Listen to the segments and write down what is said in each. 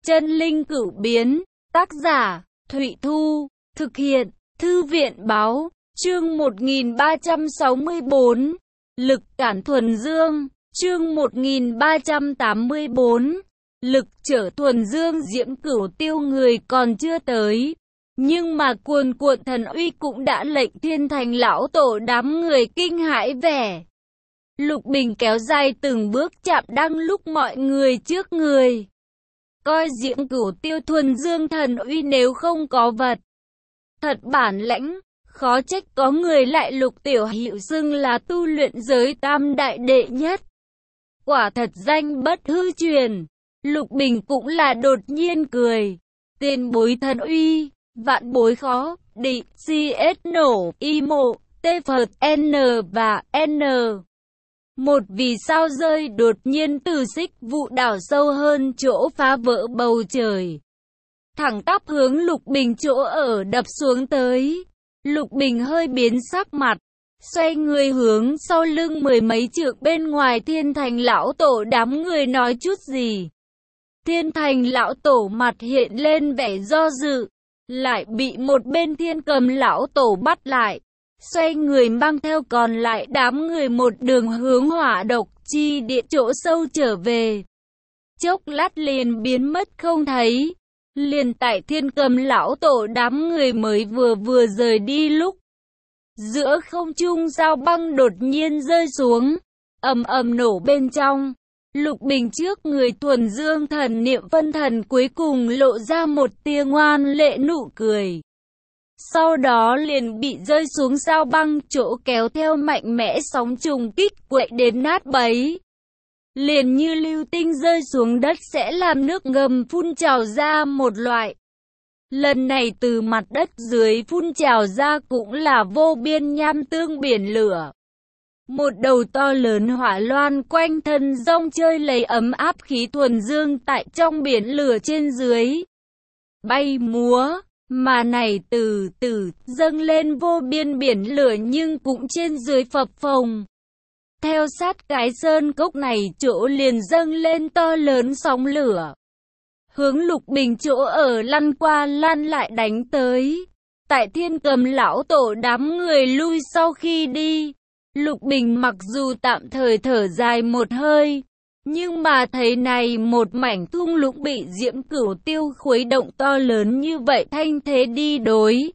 Chân linh cửu biến, tác giả, Thụy Thu, thực hiện, Thư viện báo, chương 1364, lực cản thuần dương, chương 1384, lực trở thuần dương. Diễm Cửu Tiêu người còn chưa tới, nhưng mà cuồn cuộn thần uy cũng đã lệnh Thiên Thành lão tổ đám người kinh hãi vẻ. Lục Bình kéo dài từng bước chạm đang lúc mọi người trước người. Coi Diễm Cửu Tiêu thuần dương thần uy nếu không có vật thật bản lãnh, khó trách có người lại Lục Tiểu Hữu xưng là tu luyện giới tam đại đệ nhất. Quả thật danh bất hư truyền. Lục Bình cũng là đột nhiên cười. Tiền bối thần uy, vạn bối khó địch. CS nổ, y mộ, T Phật, N và N. Một vì sao rơi đột nhiên từ xích vụ đảo sâu hơn chỗ phá vỡ bầu trời. Thẳng tắp hướng Lục Bình chỗ ở đập xuống tới. Lục Bình hơi biến sắc mặt, xoay người hướng sau lưng mười mấy trượng bên ngoài Thiên Thành lão tổ đám người nói chút gì. Thiên Thành lão tổ mặt hiện lên vẻ do dự, lại bị một bên Thiên Cầm lão tổ bắt lại. Xoay người mang theo còn lại đám người một đường hướng hỏa độc chi địa chỗ sâu trở về. Chốc lát liền biến mất không thấy. Liền tại Thiên Cầm lão tổ đám người mới vừa rời đi lúc, giữa không trung sao băng đột nhiên rơi xuống, ầm ầm nổ bên trong. Lục Bình trước người thuần dương thần niệm phân thần cuối cùng lộ ra một tia ngoan lệ nụ cười. Sau đó liền bị rơi xuống sao băng chỗ kéo theo mạnh mẽ sóng trùng kích quậy đến nát bấy. Liền như lưu tinh rơi xuống đất sẽ làm nước ngầm phun trào ra một loại. Lần này từ mặt đất dưới phun trào ra cũng là vô biên nham tương biển lửa. Một đầu to lớn hỏa loan quanh thân rong chơi lấy ấm áp khí thuần dương tại trong biển lửa trên dưới. Bay múa, mà này từ từ dâng lên vô biên biển lửa nhưng cũng trên dưới phập phồng. Theo sát cái sơn cốc này chỗ liền dâng lên to lớn sóng lửa. Hướng Lục Bình chỗ ở lăn qua lăn lại đánh tới. Tại Thiên Cầm lão tổ đám người lui sau khi đi. Lục Bình mặc dù tạm thời thở dài một hơi, nhưng mà thấy này một mảnh thung lũng bị Diễm Cửu Tiêu khuấy động to lớn như vậy thanh thế đi đối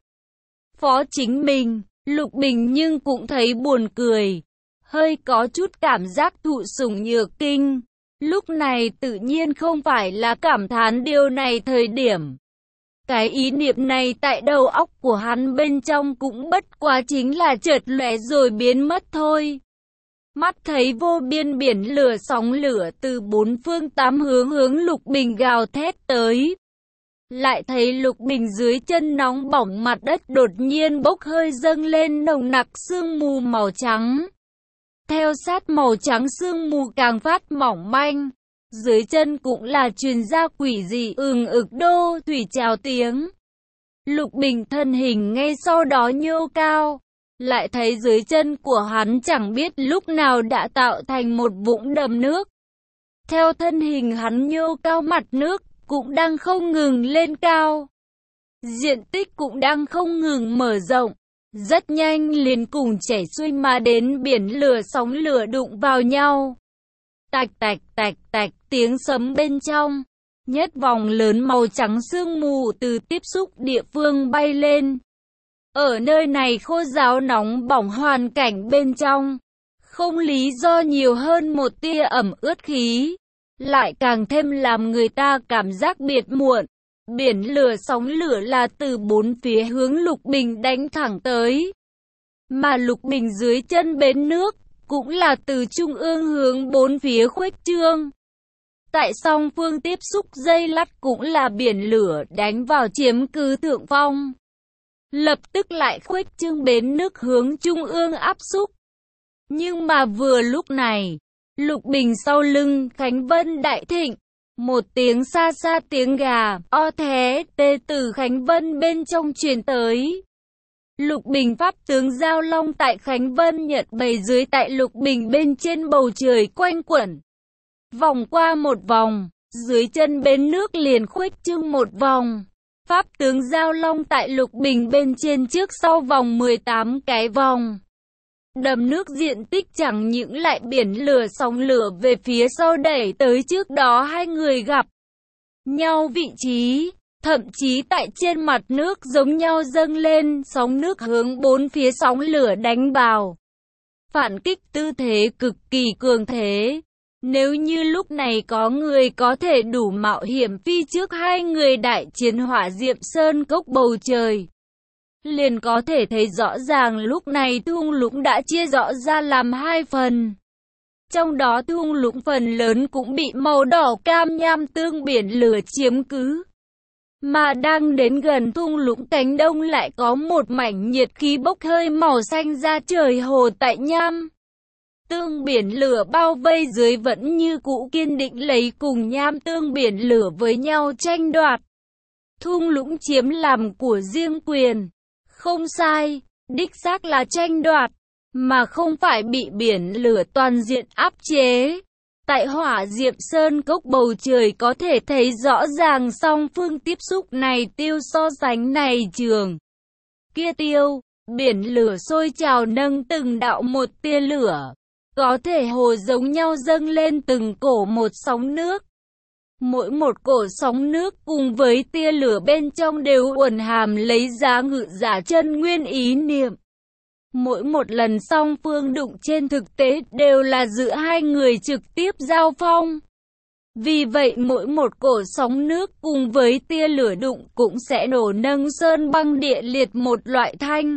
phó chính mình, Lục Bình nhưng cũng thấy buồn cười, hơi có chút cảm giác thụ sủng nhược kinh. Lúc này tự nhiên không phải là cảm thán điều này thời điểm. Cái ý niệm này tại đầu óc của hắn bên trong cũng bất quá chính là chợt lóe rồi biến mất thôi. Mắt thấy vô biên biển lửa sóng lửa từ bốn phương tám hướng hướng Lục Bình gào thét tới. Lại thấy Lục Bình dưới chân nóng bỏng mặt đất đột nhiên bốc hơi dâng lên nồng nặc sương mù màu trắng. Theo sát màu trắng sương mù càng phát mỏng manh. Dưới chân cũng là truyền ra quỷ dị ực đô thủy trào tiếng. Lục Bình thân hình ngay sau đó nhô cao. Lại thấy dưới chân của hắn chẳng biết lúc nào đã tạo thành một vũng đầm nước. Theo thân hình hắn nhô cao mặt nước cũng đang không ngừng lên cao. Diện tích cũng đang không ngừng mở rộng. Rất nhanh liền cùng chảy xuôi mà đến biển lửa sóng lửa đụng vào nhau. Tạch tạch tạch tạch tiếng sấm bên trong. Nhất vòng lớn màu trắng sương mù từ tiếp xúc địa phương bay lên. Ở nơi này khô ráo nóng bỏng hoàn cảnh bên trong. Không lý do nhiều hơn một tia ẩm ướt khí. Lại càng thêm làm người ta cảm giác biệt muộn. Biển lửa sóng lửa là từ bốn phía hướng Lục Bình đánh thẳng tới. Mà Lục Bình dưới chân bến nước cũng là từ trung ương hướng bốn phía khuếch trương. Tại song phương tiếp xúc dây lắt cũng là biển lửa đánh vào chiếm cứ thượng phong. Lập tức lại khuếch trương bến nước hướng trung ương áp xúc. Nhưng mà vừa lúc này, Lục Bình sau lưng Khánh Vân đại thịnh. Một tiếng xa xa tiếng gà, o thé, tê từ Khánh Vân bên trong truyền tới. Lục Bình pháp tướng Giao Long tại Khánh Vân nhận bày dưới tại Lục Bình bên trên bầu trời quanh quẩn. Vòng qua một vòng, Dưới chân bến nước liền khuếch trương một vòng. Pháp tướng Giao Long tại Lục Bình bên trên trước sau vòng 18 cái vòng. Đầm nước diện tích chẳng những lại biển lửa sóng lửa về phía sau đẩy tới trước đó hai người gặp nhau vị trí. Thậm chí tại trên mặt nước giống nhau dâng lên, sóng nước hướng bốn phía sóng lửa đánh vào. Phản kích tư thế cực kỳ cường thế. Nếu như lúc này có người có thể đủ mạo hiểm phi trước hai người đại chiến hỏa diệm sơn cốc bầu trời, liền có thể thấy rõ ràng lúc này thung lũng đã chia rõ ra làm hai phần. Trong đó thung lũng phần lớn cũng bị màu đỏ cam nham tương biển lửa chiếm cứ. Mà đang đến gần thung lũng cánh đông lại có một mảnh nhiệt khí bốc hơi màu xanh ra trời hồ tại nham tương biển lửa bao vây dưới vẫn như cũ kiên định lấy cùng nham tương biển lửa với nhau tranh đoạt. Thung lũng chiếm làm của riêng quyền. Không sai, đích xác là tranh đoạt, mà không phải bị biển lửa toàn diện áp chế. Tại hỏa diệm sơn cốc bầu trời có thể thấy rõ ràng song phương tiếp xúc này tiêu so sánh này trường. Kia tiêu, biển lửa sôi trào nâng từng đạo một tia lửa. Có thể hồ giống nhau dâng lên từng cổ một sóng nước. Mỗi một cổ sóng nước cùng với tia lửa bên trong đều uẩn hàm lấy giá ngự giả chân nguyên ý niệm. Mỗi một lần song phương đụng trên thực tế đều là giữa hai người trực tiếp giao phong. Vì vậy mỗi một cổ sóng nước cùng với tia lửa đụng cũng sẽ nổ nâng sơn băng địa liệt một loại thanh.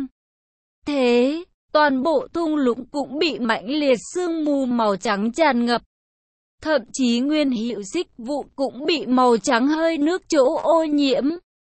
Thế, toàn bộ thung lũng cũng bị mãnh liệt sương mù màu trắng tràn ngập. Thậm chí nguyên hiệu xích vụ cũng bị màu trắng hơi nước chỗ ô nhiễm.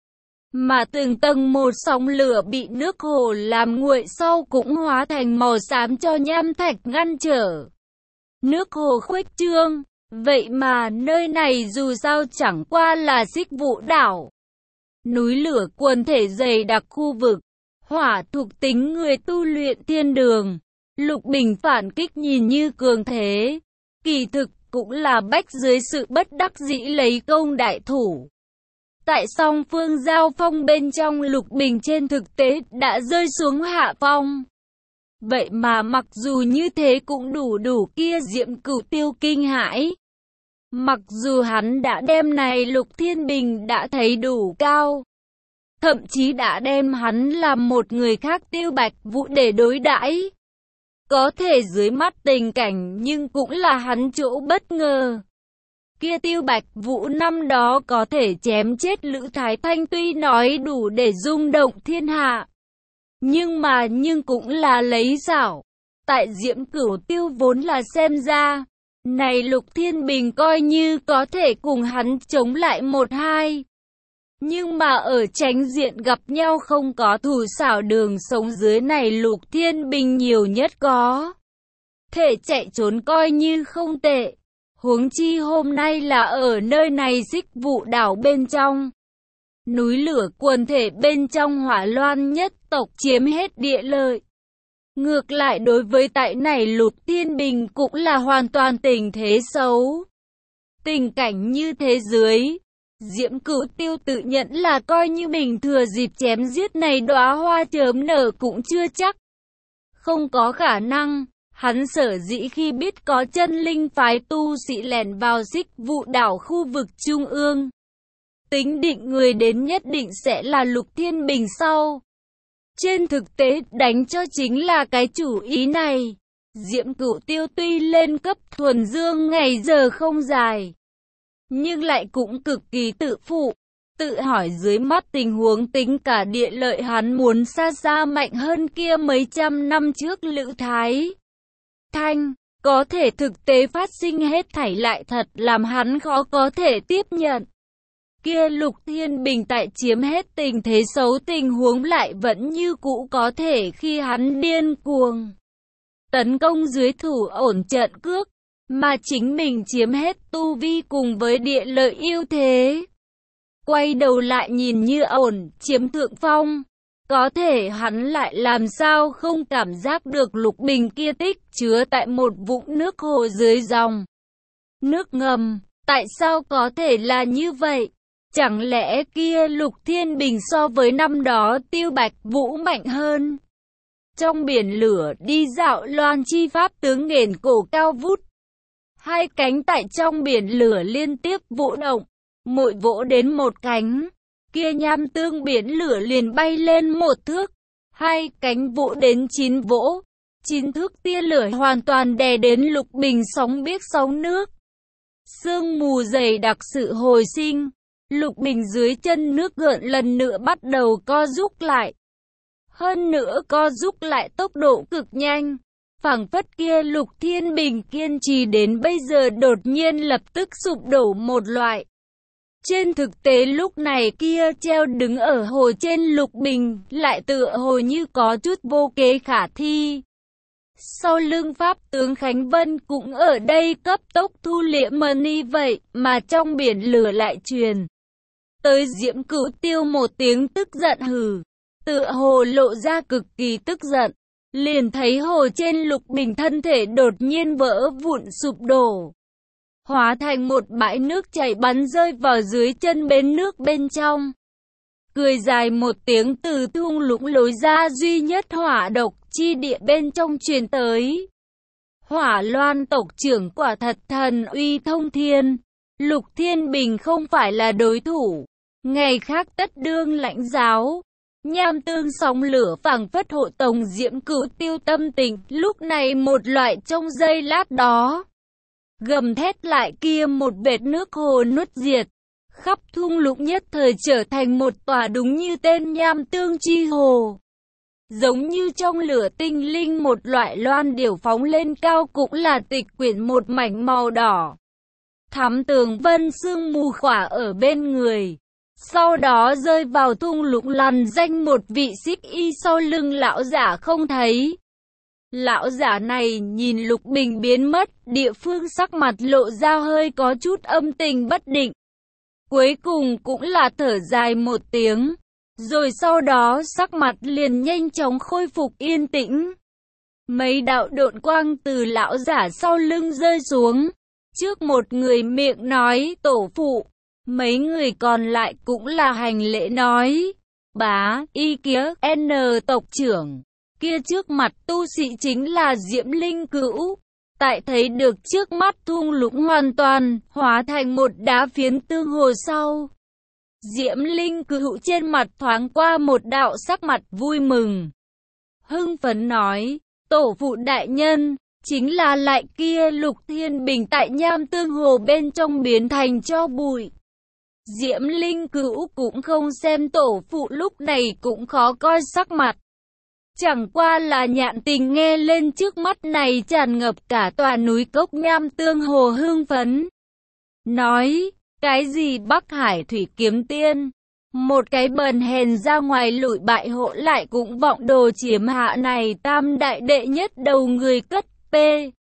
Mà từng tầng một sóng lửa bị nước hồ làm nguội sau cũng hóa thành màu xám cho nham thạch ngăn trở. Nước hồ khuếch trương, vậy mà nơi này dù sao chẳng qua là xích vụ đảo. Núi lửa quần thể dày đặc khu vực, hỏa thuộc tính người tu luyện thiên đường. Lục Bình phản kích nhìn như cường thế, kỳ thực cũng là bách dưới sự bất đắc dĩ lấy công đại thủ. Tại song phương giao phong bên trong Lục Bình trên thực tế đã rơi xuống hạ phong. Vậy mà mặc dù như thế cũng đủ kia Diệm Cửu Tiêu kinh hãi. Mặc dù hắn đã đem này Lục Thiên Bình đã thấy đủ cao. Thậm chí đã đem hắn làm một người khác Tiêu Bạch Vũ để đối đãi. Có thể dưới mắt tình cảnh nhưng cũng là hắn chỗ bất ngờ. Kia Tiêu Bạch Vũ năm đó có thể chém chết Lữ Thái Thanh tuy nói đủ để rung động thiên hạ. Nhưng cũng là lấy xảo. Tại Diệm Cửu Tiêu vốn là xem ra, này Lục Thiên Bình coi như có thể cùng hắn chống lại một hai. Nhưng mà ở tránh diện gặp nhau không có thủ xảo đường sống dưới này Lục Thiên Bình nhiều nhất có thể chạy trốn coi như không tệ. Huống chi hôm nay là ở nơi này xích vụ đảo bên trong. Núi lửa quần thể bên trong Hỏa Loan nhất tộc chiếm hết địa lợi. Ngược lại đối với tại này Lục Thiên Bình cũng là hoàn toàn tình thế xấu. Tình cảnh như thế dưới, Diệm Cửu Tiêu tự nhận là coi như mình thừa dịp chém giết này đóa hoa chớm nở cũng chưa chắc. Không có khả năng, hắn sở dĩ khi biết có chân linh phái tu sĩ lẻn vào xích vụ đảo khu vực trung ương. Tính định người đến nhất định sẽ là Lục Thiên Bình sau. Trên thực tế đánh cho chính là cái chủ ý này. Diệm Cửu Tiêu tuy lên cấp thuần dương ngày giờ không dài, nhưng lại cũng cực kỳ tự phụ. Tự hỏi dưới mắt tình huống tính cả địa lợi hắn muốn xa xa mạnh hơn kia mấy trăm năm trước Lữ Thái Thanh. Có thể thực tế phát sinh hết thảy lại thật làm hắn khó có thể tiếp nhận. Kia Lục Thiên Bình tại chiếm hết tình thế xấu tình huống lại vẫn như cũ có thể khi hắn điên cuồng tấn công dưới thủ ổn trận cước, mà chính mình chiếm hết tu vi cùng với địa lợi ưu thế. Quay đầu lại nhìn như ổn, chiếm thượng phong. Có thể hắn lại làm sao không cảm giác được Lục Bình kia tích chứa tại một vũng nước hồ dưới dòng nước ngầm. Tại sao có thể là như vậy? Chẳng lẽ kia Lục Thiên Bình so với năm đó Tiêu Bạch Vũ mạnh hơn? Trong biển lửa đi dạo loan chi pháp tướng nghển cổ cao vút. Hai cánh tại trong biển lửa liên tiếp vỗ động. Mỗi vỗ đến một cánh, kia nham tương biển lửa liền bay lên 1 thước. Hai cánh vỗ đến 9 vỗ. 9 thước tia lửa hoàn toàn đè đến Lục Bình sóng biếc sóng nước. Sương mù dày đặc sự hồi sinh. Lục Bình dưới chân nước gợn lần nữa bắt đầu co rút lại. Hơn nữa co rút lại tốc độ cực nhanh. Phảng phất kia Lục Thiên Bình kiên trì đến bây giờ đột nhiên lập tức sụp đổ một loại. Trên thực tế lúc này kia treo đứng ở hồ trên Lục Bình lại tựa hồ như có chút vô kế khả thi. Sau lưng pháp tướng Khánh Vân cũng ở đây cấp tốc thu liễm money vậy mà trong biển lửa lại truyền tới Diễm Cửu Tiêu một tiếng tức giận hừ. Tựa hồ lộ ra cực kỳ tức giận. Liền thấy hồ trên Lục Bình thân thể đột nhiên vỡ vụn sụp đổ. Hóa thành một bãi nước chảy bắn rơi vào dưới chân bến nước bên trong. Cười dài một tiếng từ thung lũng lối ra duy nhất hỏa độc chi địa bên trong truyền tới. Hỏa Loan tộc trưởng quả thật thần uy thông thiên. Lục Thiên Bình không phải là đối thủ. Ngày khác tất đương lãnh giáo. Nham tương sóng lửa phảng phất hộ tống Diễm Cửu Tiêu tâm tình. Lúc này một loại trong giây lát đó. Gầm thét lại kia một vệt nước hồ nuốt diệt. Khắp thung lũng nhất thời trở thành một tòa đúng như tên nham tương chi hồ. Giống như trong lửa tinh linh một loại loan điểu phóng lên cao cũng là tịch quyển một mảnh màu đỏ. Thắm tường vân sương mù khỏa ở bên người. Sau đó rơi vào thung lũng lằn danh một vị xích y sau lưng lão giả không thấy. Lão giả này nhìn Lục Bình biến mất, địa phương sắc mặt lộ ra hơi có chút âm tình bất định. Cuối cùng cũng là thở dài một tiếng. Rồi sau đó sắc mặt liền nhanh chóng khôi phục yên tĩnh. Mấy đạo độn quang từ lão giả sau lưng rơi xuống. Trước một người miệng nói tổ phụ. Mấy người còn lại cũng là hành lễ nói. Bá, y kia, N tộc trưởng. Kia trước mặt tu sĩ chính là Diễm Linh Cữu. Tại thấy được trước mắt thung lũng hoàn toàn, hóa thành một đá phiến tương hồ sau. Diễm Linh Cữu trên mặt thoáng qua một đạo sắc mặt vui mừng. Hưng phấn nói, tổ phụ đại nhân, chính là lại kia Lục Thiên Bình tại nham tương hồ bên trong biến thành cho bụi. Diễm Linh Cữu cũng không xem tổ phụ lúc này cũng khó coi sắc mặt. Chẳng qua là nhạn tình nghe lên trước mắt này tràn ngập cả tòa núi cốc nham tương hồ hưng phấn. Nói, cái gì Bắc Hải Thủy Kiếm Tiên? Một cái bần hèn ra ngoài lụi bại hộ lại cũng vọng đồ chiếm hạ này tam đại đệ nhất đầu người cất P.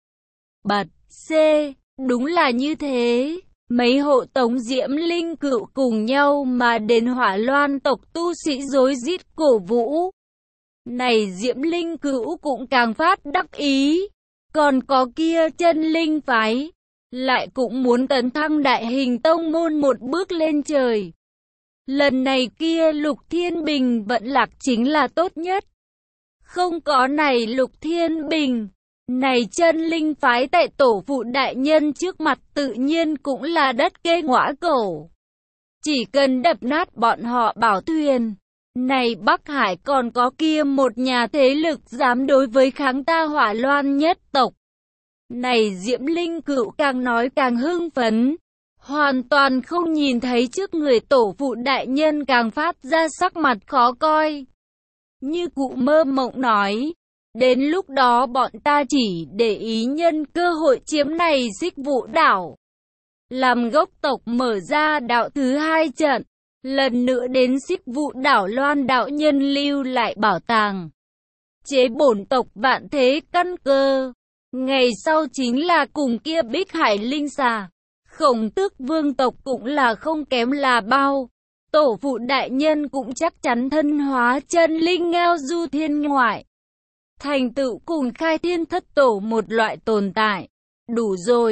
Bật C. Đúng là như thế. Mấy hộ tống Diễm Linh Cữu cùng nhau mà đến Hỏa Loan tộc tu sĩ rối rít cổ vũ. Này Diễm Linh Cữu cũng càng phát đắc ý. Còn có kia Chân Linh phái, lại cũng muốn tấn thăng đại hình tông môn một bước lên trời. Lần này kia Lục Thiên Bình vẫn lạc chính là tốt nhất. Không có này Lục Thiên Bình, này Chân Linh phái tại tổ phụ đại nhân trước mặt tự nhiên cũng là đất kê ngõa cổ. Chỉ cần đập nát bọn họ bảo thuyền. Này Bắc Hải còn có kia một nhà thế lực dám đối với kháng ta Hỏa Loan nhất tộc. Này Diễm Linh Cữu càng nói càng hưng phấn. Hoàn toàn không nhìn thấy trước người tổ phụ đại nhân càng phát ra sắc mặt khó coi. Như cụ mơ mộng nói. Đến lúc đó bọn ta chỉ để ý nhân cơ hội chiếm này Xích Vũ đảo. Làm gốc tộc mở ra đạo thứ 2 trận. Lần nữa đến Xích Vũ đảo Loan đạo nhân lưu lại bảo tàng. Chế bổn tộc vạn thế căn cơ. Ngày sau chính là cùng kia Bích Hải Linh xà. Khổng Tước vương tộc cũng là không kém là bao. Tổ phụ đại nhân cũng chắc chắn thân hóa chân linh ngao du thiên ngoại. Thành tựu cùng khai thiên thất tổ một loại tồn tại. Đủ rồi.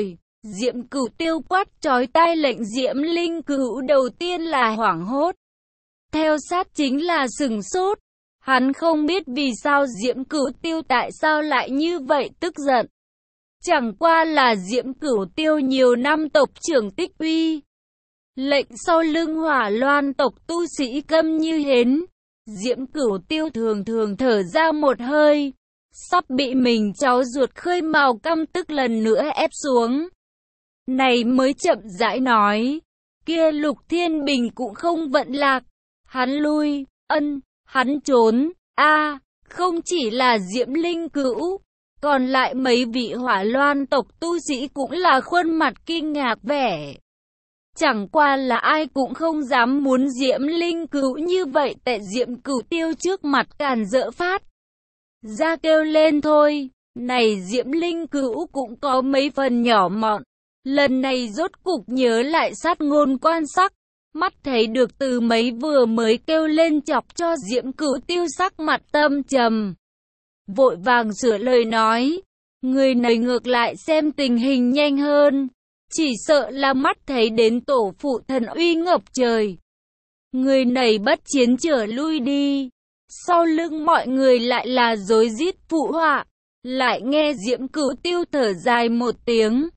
Diễm Cửu Tiêu quát chói tai lệnh Diễm Linh Cửu đầu tiên là hoảng hốt. Theo sát chính là sửng sốt. Hắn không biết vì sao Diễm Cửu Tiêu tại sao lại như vậy tức giận. Chẳng qua là Diễm Cửu Tiêu nhiều năm tộc trưởng tích uy. Lệnh sau lưng Hỏa Loan tộc tu sĩ câm như hến. Diễm Cửu Tiêu thường thường thở ra một hơi. Sắp bị mình cháu ruột khơi mào căm tức lần nữa ép xuống. Này mới chậm rãi nói. Kia Lục Thiên Bình cũng không vận lạc. Hắn lui, hắn trốn. Không chỉ là Diễm Linh Cửu. Còn lại mấy vị Hỏa Loan tộc tu sĩ cũng là khuôn mặt kinh ngạc vẻ. Chẳng qua là ai cũng không dám muốn Diễm Linh Cửu như vậy tại Diễm Cửu Tiêu trước mặt càn rỡ phát. Ra kêu lên thôi, này Diễm Linh Cửu cũng có mấy phần nhỏ mọn. Lần này rốt cục nhớ lại sát ngôn quan sắc. Mắt thấy được từ mấy vừa mới kêu lên chọc cho Diễm Cửu Tiêu sắc mặt tâm trầm. Vội vàng sửa lời nói, người này ngược lại xem tình hình nhanh hơn. Chỉ sợ là mắt thấy đến tổ phụ thần uy ngập trời. Người này bất chiến trở lui đi. Sau lưng mọi người lại là rối rít phụ họa. Lại nghe Diễm Cửu Tiêu thở dài một tiếng.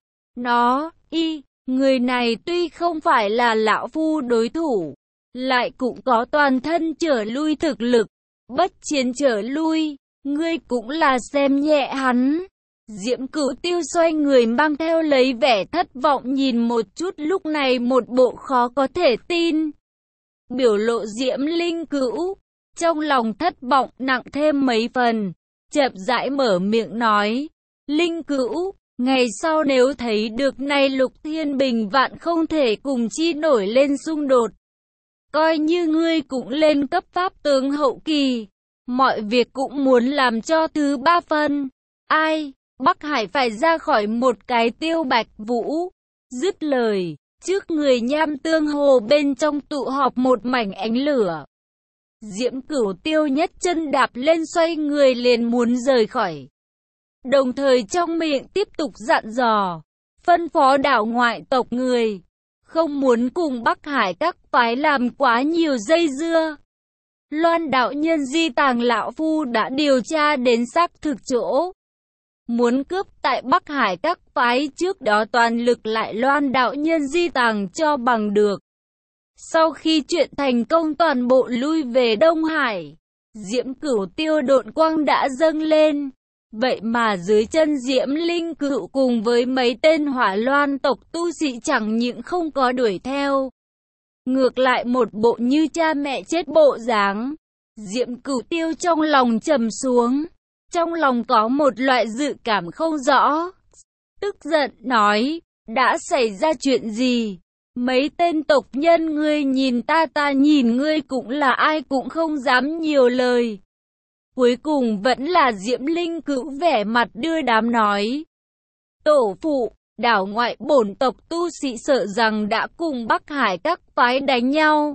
Người này tuy không phải là lão phu đối thủ. Lại cũng có toàn thân trở lui thực lực. Bất chiến trở lui. Ngươi cũng là xem nhẹ hắn. Diễm Cửu Tiêu xoay người mang theo lấy vẻ thất vọng nhìn một chút lúc này một bộ khó có thể tin. Biểu lộ Diễm Linh Cửu, trong lòng thất vọng nặng thêm mấy phần, chậm rãi mở miệng nói, Linh Cửu, ngày sau nếu thấy được này Lục Thiên Bình vạn không thể cùng chi nổi lên xung đột. Coi như ngươi cũng lên cấp pháp tướng hậu kỳ, mọi việc cũng muốn làm cho thứ ba phân. Bắc Hải phải ra khỏi một cái Tiêu Bạch Vũ. Dứt lời, trước người Nham Tương Hồ bên trong tụ họp một mảnh ánh lửa. Diễm Cửu Tiêu nhất chân đạp lên xoay người liền muốn rời khỏi. Đồng thời trong miệng tiếp tục dặn dò, phân phó đảo ngoại tộc người, không muốn cùng Bắc Hải các phái làm quá nhiều dây dưa. Loan đạo nhân di tàng lão phu đã điều tra đến xác thực chỗ. Muốn cướp tại Bắc Hải các phái trước đó toàn lực lại Loan đạo nhân di tàng cho bằng được. Sau khi chuyện thành công toàn bộ lui về Đông Hải, Diễm Cửu Tiêu độn quang đã dâng lên. Vậy mà dưới chân Diễm Linh Cửu cùng với mấy tên Hỏa Loan tộc tu sĩ chẳng những không có đuổi theo. Ngược lại một bộ như cha mẹ chết bộ dáng. Diễm Cửu Tiêu trong lòng trầm xuống. Trong lòng có một loại dự cảm không rõ. Tức giận nói, đã xảy ra chuyện gì? Mấy tên tộc nhân ngươi nhìn ta nhìn ngươi cũng là ai cũng không dám nhiều lời. Cuối cùng vẫn là Diễm Linh Cửu vẻ mặt đưa đám nói. Tổ phụ, đảo ngoại bổn tộc tu sĩ sợ rằng đã cùng Bắc Hải các phái đánh nhau.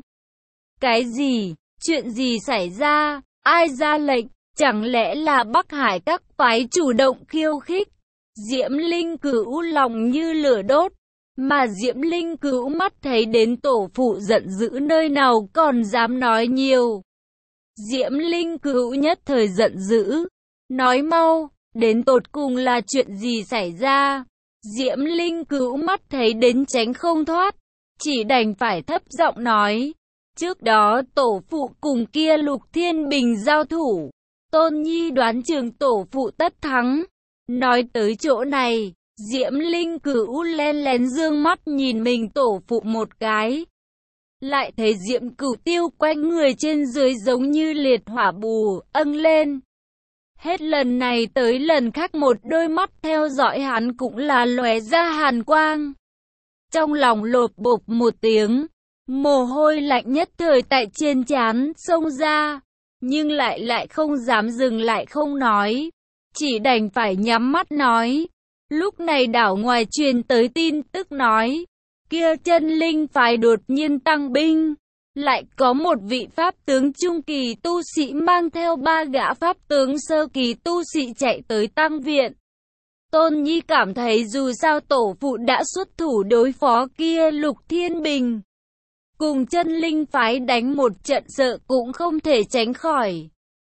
Cái gì? Chuyện gì xảy ra? Ai ra lệnh? Chẳng lẽ là Bắc Hải các phái chủ động khiêu khích? Diễm Linh Cửu lòng như lửa đốt. Mà Diễm Linh Cửu mắt thấy đến tổ phụ giận dữ nơi nào còn dám nói nhiều. Diễm Linh Cửu nhất thời giận dữ. Nói mau, đến tột cùng là chuyện gì xảy ra? Diễm Linh Cửu mắt thấy đến tránh không thoát. Chỉ đành phải thấp giọng nói. Trước đó tổ phụ cùng kia Lục Thiên Bình giao thủ. Tôn Nhi đoán chừng tổ phụ tất thắng. Nói tới chỗ này, Diễm Linh Cửu len lén dương mắt nhìn mình tổ phụ một cái. Lại thấy Diễm Cửu Tiêu quanh người trên dưới giống như liệt hỏa bù, âng lên. Hết lần này tới lần khác một đôi mắt theo dõi hắn cũng là lóe ra hàn quang. Trong lòng lột bột một tiếng, mồ hôi lạnh nhất thời tại trên trán xông ra. Nhưng lại không dám dừng lại không nói. Chỉ đành phải nhắm mắt nói. Lúc này đảo ngoài truyền tới tin tức nói. Kia chân linh phái đột nhiên tăng binh. Lại có một vị pháp tướng trung kỳ tu sĩ mang theo 3 gã pháp tướng sơ kỳ tu sĩ chạy tới tăng viện. Tôn Nhi cảm thấy dù sao tổ phụ đã xuất thủ đối phó kia Lục Thiên Bình. Cùng chân linh phái đánh một trận sợ cũng không thể tránh khỏi.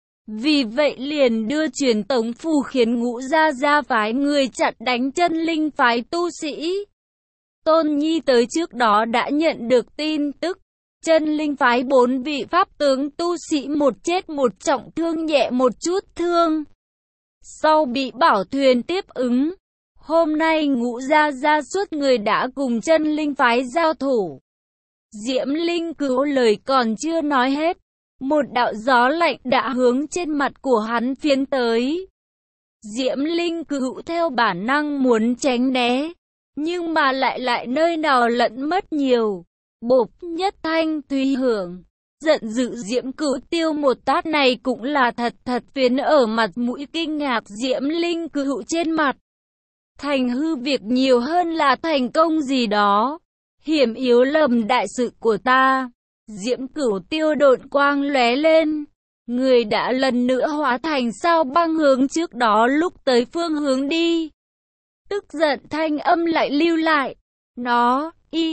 Vì vậy liền đưa truyền tống phù khiến Ngũ Gia Gia phái người chặn đánh chân linh phái tu sĩ. Tôn Nhi tới trước đó đã nhận được tin tức. Chân linh phái 4 vị pháp tướng tu sĩ một chết một trọng thương nhẹ một chút thương. Sau bị bảo thuyền tiếp ứng, hôm nay Ngũ Gia Gia suốt người đã cùng chân linh phái giao thủ. Diễm Linh Cữu lời còn chưa nói hết, một đạo gió lạnh đã hướng trên mặt của hắn phiến tới. Diễm Linh Cữu theo bản năng muốn tránh né, nhưng mà lại nơi nào lẫn mất nhiều. Bộp nhất thanh tùy hưởng, giận dữ Diễm Cửu Tiêu một tát này cũng là thật phiến ở mặt mũi kinh ngạc Diễm Linh Cửu trên mặt. Thành hư việc nhiều hơn là thành công gì đó. Hiểm yếu lầm đại sự của ta. Diễm Cửu Tiêu độn quang lóe lên, người đã lần nữa hóa thành sao băng hướng trước đó lúc tới phương hướng đi. Tức giận thanh âm lại lưu lại. Nó,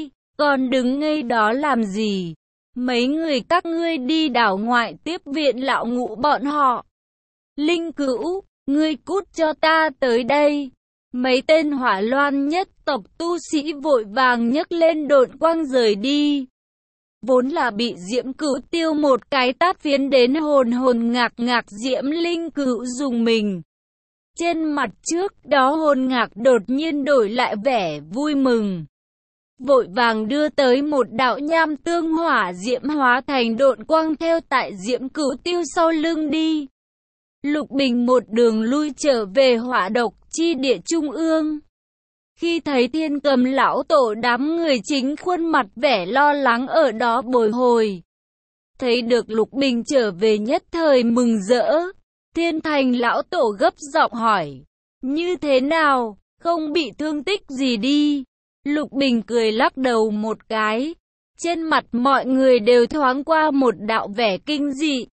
còn đứng ngây đó làm gì? Mấy người các ngươi đi đảo ngoại tiếp viện lão Ngũ bọn họ. Linh Cữu, ngươi cút cho ta tới đây. Mấy tên Hỏa Loan nhất tộc tu sĩ vội vàng nhấc lên độn quang rời đi. Vốn là bị Diễm Cửu Tiêu một cái tát phiến đến hồn ngạc Diễm Linh Cửu dùng mình. Trên mặt trước đó hồn ngạc đột nhiên đổi lại vẻ vui mừng. Vội vàng đưa tới một đạo nham tương hỏa diễm hóa thành độn quang theo tại Diễm Cửu Tiêu sau lưng đi. Lục Bình một đường lui trở về hỏa độc chi địa trung ương. Khi thấy Thiên Cầm lão tổ đám người chính khuôn mặt vẻ lo lắng ở đó bồi hồi. Thấy được Lục Bình trở về nhất thời mừng rỡ. Thiên Thành lão tổ gấp giọng hỏi. Như thế nào, không bị thương tích gì đi? Lục Bình cười lắc đầu một cái. Trên mặt mọi người đều thoáng qua một đạo vẻ kinh dị.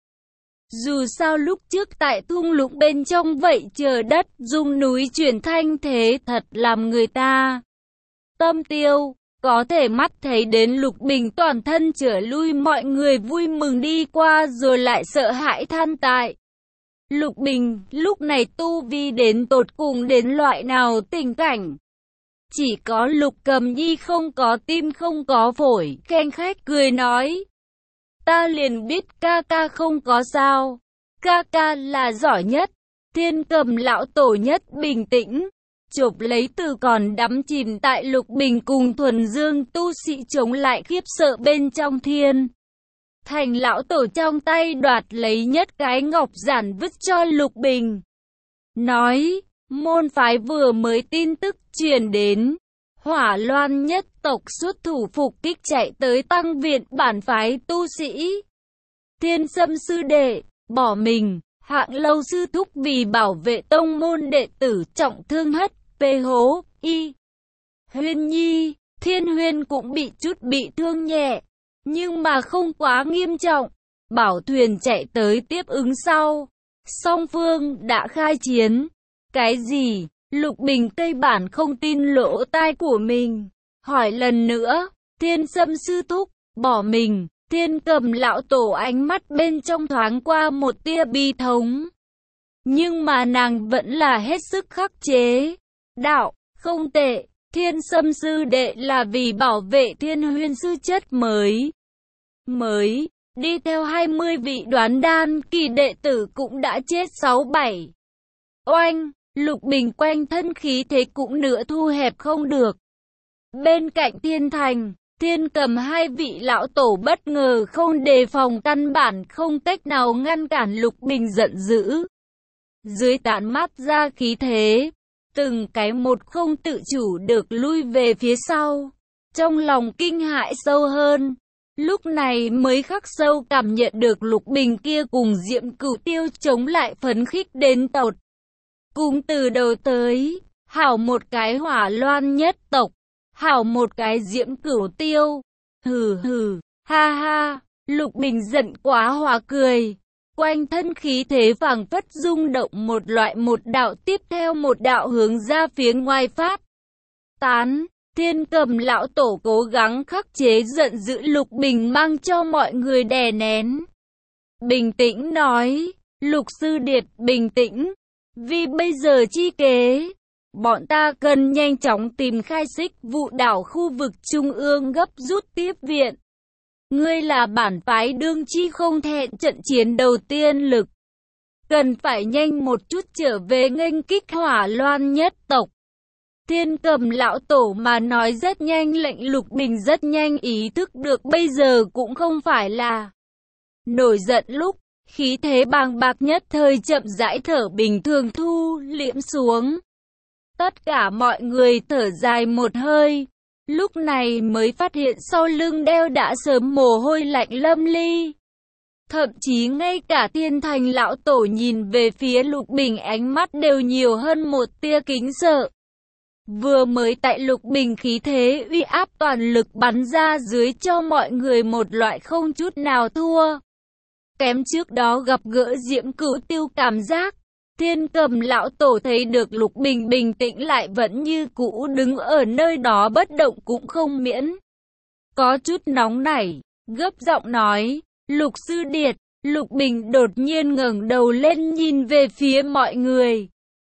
Dù sao lúc trước tại thung lũng bên trong vậy trời đất rung núi chuyển thanh thế thật làm người ta tâm tiêu. Có thể mắt thấy đến Lục Bình toàn thân trở lui mọi người vui mừng đi qua rồi lại sợ hãi than tại. Lục Bình lúc này tu vi đến tột cùng đến loại nào tình cảnh. Chỉ có Lục Cầm Nhi không có tim không có phổi, khen khách cười nói. Ta liền biết ca ca không có sao. Ca ca là giỏi nhất. Thiên Cầm lão tổ nhất bình tĩnh. Chộp lấy từ còn đắm chìm tại Lục Bình cùng thuần dương tu sĩ chống lại khiếp sợ bên trong Thiên Thành lão tổ trong tay đoạt lấy nhất cái ngọc giản vứt cho Lục Bình. Nói, môn phái vừa mới tin tức truyền đến. Hỏa Loan nhất tộc xuất thủ phục kích chạy tới tăng viện bản phái tu sĩ. Thiên Sâm sư đệ, bỏ mình, Hạng Lâu sư thúc vì bảo vệ tông môn đệ tử trọng thương hất, hố, Huyên Nhi, Thiên Huyên cũng bị chút bị thương nhẹ, nhưng mà không quá nghiêm trọng. Bảo thuyền chạy tới tiếp ứng sau. Song phương đã khai chiến. Cái gì? Lục Bình cây bản không tin lỗ tai của mình. Hỏi lần nữa, Thiên Sâm sư thúc, bỏ mình. Thiên Cầm lão tổ ánh mắt bên trong thoáng qua một tia bi thống. Nhưng mà nàng vẫn là hết sức khắc chế. Đạo, không tệ, Thiên Sâm sư đệ là vì bảo vệ Thiên Huyên sư chất mới đi theo 20 vị đoán đan kỳ đệ tử cũng đã chết 6-7. Oanh, Lục Bình quanh thân khí thế cũng nửa thu hẹp không được. Bên cạnh Thiên Thành, Thiên Cầm hai vị lão tổ bất ngờ không đề phòng căn bản không cách nào ngăn cản Lục Bình giận dữ. Dưới tán mát ra khí thế, từng cái một không tự chủ được lui về phía sau. Trong lòng kinh hãi sâu hơn, lúc này mới khắc sâu cảm nhận được Lục Bình kia cùng Diễm Cửu Tiêu chống lại phấn khích đến tột. Cùng từ đầu tới, hảo một cái Hỏa Loan nhất tộc, hảo một cái Diễm Cửu Tiêu. Hừ, ha ha, Lục Bình giận quá hòa cười. quanh thân khí thế phảng phất rung động một đạo tiếp theo một đạo hướng ra phía ngoài phát tán. Thiên Cầm lão tổ cố gắng khắc chế giận dữ Lục Bình mang cho mọi người đè nén. Bình tĩnh nói, Lục Sư Điệt bình tĩnh, vì bây giờ chi kế, bọn ta cần nhanh chóng tìm khai Xích Vụ đảo khu vực trung ương gấp rút tiếp viện. Ngươi là bản phái đương chi không thẹn trận chiến đầu tiên lực. Cần phải nhanh một chút trở về nghênh kích Hỏa Loan nhất tộc. Thiên Cầm lão tổ mà nói rất nhanh, lệnh Lục Bình rất nhanh ý thức được bây giờ cũng không phải là nổi giận lúc, khí thế bàng bạc nhất thời chậm rãi thở bình thường thu liễm xuống. Tất cả mọi người thở dài một hơi, lúc này mới phát hiện sau lưng đeo đã sớm mồ hôi lạnh lâm ly. Thậm chí ngay cả Thiên Thành lão tổ nhìn về phía Lục Bình ánh mắt đều nhiều hơn một tia kính sợ. Vừa mới tại Lục Bình khí thế uy áp toàn lực bắn ra dưới cho mọi người một loại không chút nào thua kém trước đó gặp gỡ Diễm Cửu Tiêu cảm giác. Thiên Cầm lão tổ thấy được Lục Bình bình tĩnh lại vẫn như cũ đứng ở nơi đó bất động cũng không miễn có chút nóng nảy, gấp giọng nói, Lục Sư Điệt. Lục Bình đột nhiên ngẩng đầu lên nhìn về phía mọi người.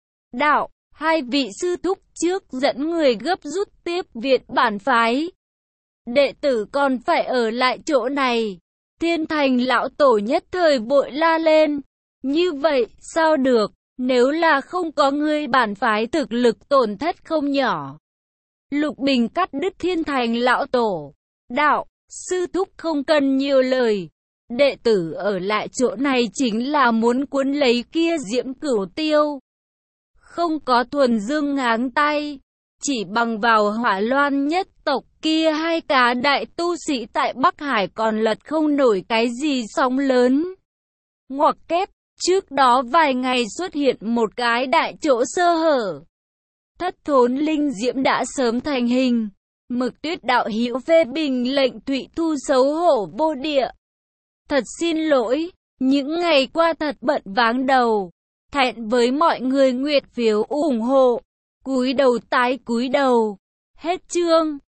Đạo, hai vị sư thúc trước dẫn người gấp rút tiếp viện bản phái. Đệ tử còn phải ở lại chỗ này. Thiên Thành lão tổ nhất thời vội la lên. Như vậy, sao được, nếu là không có ngươi bản phái thực lực tổn thất không nhỏ. Lục Bình cắt đứt Thiên Thành lão tổ. Đạo, sư thúc không cần nhiều lời. Đệ tử ở lại chỗ này chính là muốn cuốn lấy kia Diễm Cửu Tiêu. Không có thuần dương ngáng tay, chỉ bằng vào Hỏa Loan nhất tộc kia hai cá đại tu sĩ tại Bắc Hải còn lật không nổi cái gì sóng lớn. Ngoặc kép, trước đó vài ngày xuất hiện một cái đại chỗ sơ hở. Thất thốn linh diễm đã sớm thành hình. Mực Tuyết đạo hữu phê bình lệnh Thụy Thu xấu hổ vô địa. Thật xin lỗi, những ngày qua thật bận váng đầu. Thẹn với mọi người nguyệt phiếu ủng hộ. Cúi đầu tái cúi đầu. Hết chương.